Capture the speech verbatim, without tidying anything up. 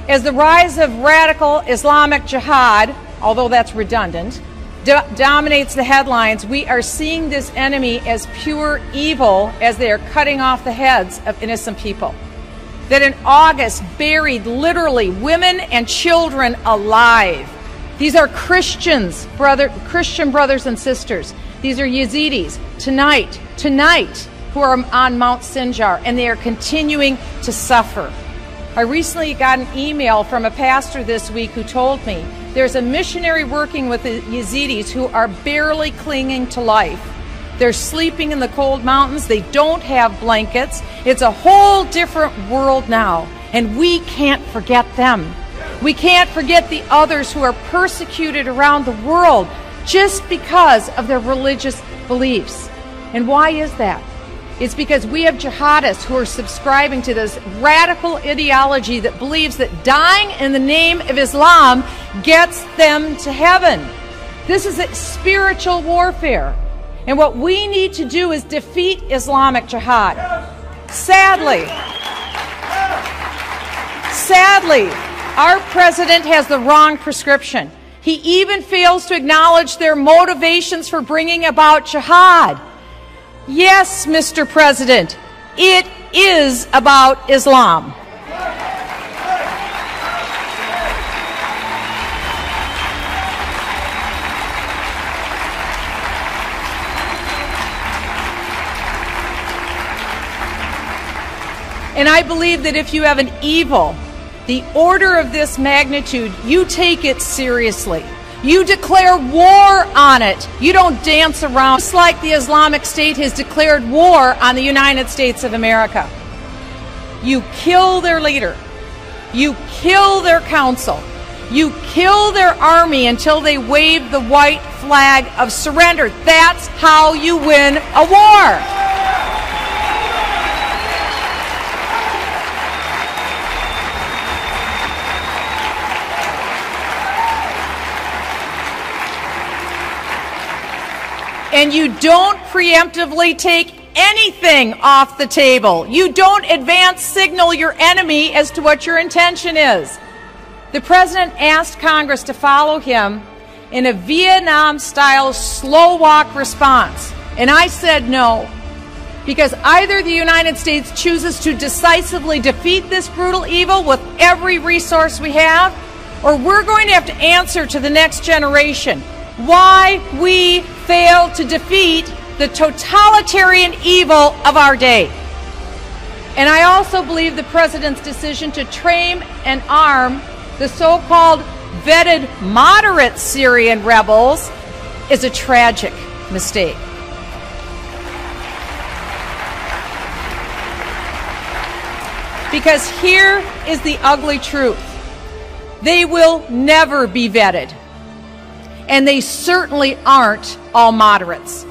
As the rise of radical Islamic Jihad, although that's redundant, do dominates the headlines, we are seeing this enemy as pure evil as they are cutting off the heads of innocent people. That in August buried literally women and children alive. These are Christians, brother, Christian brothers and sisters. These are Yazidis tonight, tonight, who are on Mount Sinjar, and they are continuing to suffer. I recently got an email from a pastor this week who told me there's a missionary working with the Yazidis who are barely clinging to life. They're sleeping in the cold mountains. They don't have blankets. It's a whole different world now, and we can't forget them. We can't forget the others who are persecuted around the world just because of their religious beliefs. And why is that? It's because we have jihadists who are subscribing to this radical ideology that believes that dying in the name of Islam gets them to heaven. This is a spiritual warfare. And what we need to do is defeat Islamic Jihad. Sadly, sadly, our president has the wrong prescription. He even fails to acknowledge their motivations for bringing about jihad. Yes, Mister President, it is about Islam. And I believe that if you have an evil, the order of this magnitude, you take it seriously. You declare war on it. You don't dance around. Just like the Islamic State has declared war on the United States of America. You kill their leader. You kill their council. You kill their army until they wave the white flag of surrender. That's how you win a war. And you don't preemptively take anything off the table. You don't advance signal your enemy as to what your intention is. The president asked Congress to follow him in a Vietnam-style slow walk response. And I said no, because either the United States chooses to decisively defeat this brutal evil with every resource we have, or we're going to have to answer to the next generation why we failed to defeat the totalitarian evil of our day. And I also believe the president's decision to train and arm the so-called vetted moderate Syrian rebels is a tragic mistake. Because here is the ugly truth. They will never be vetted. And they certainly aren't all moderates.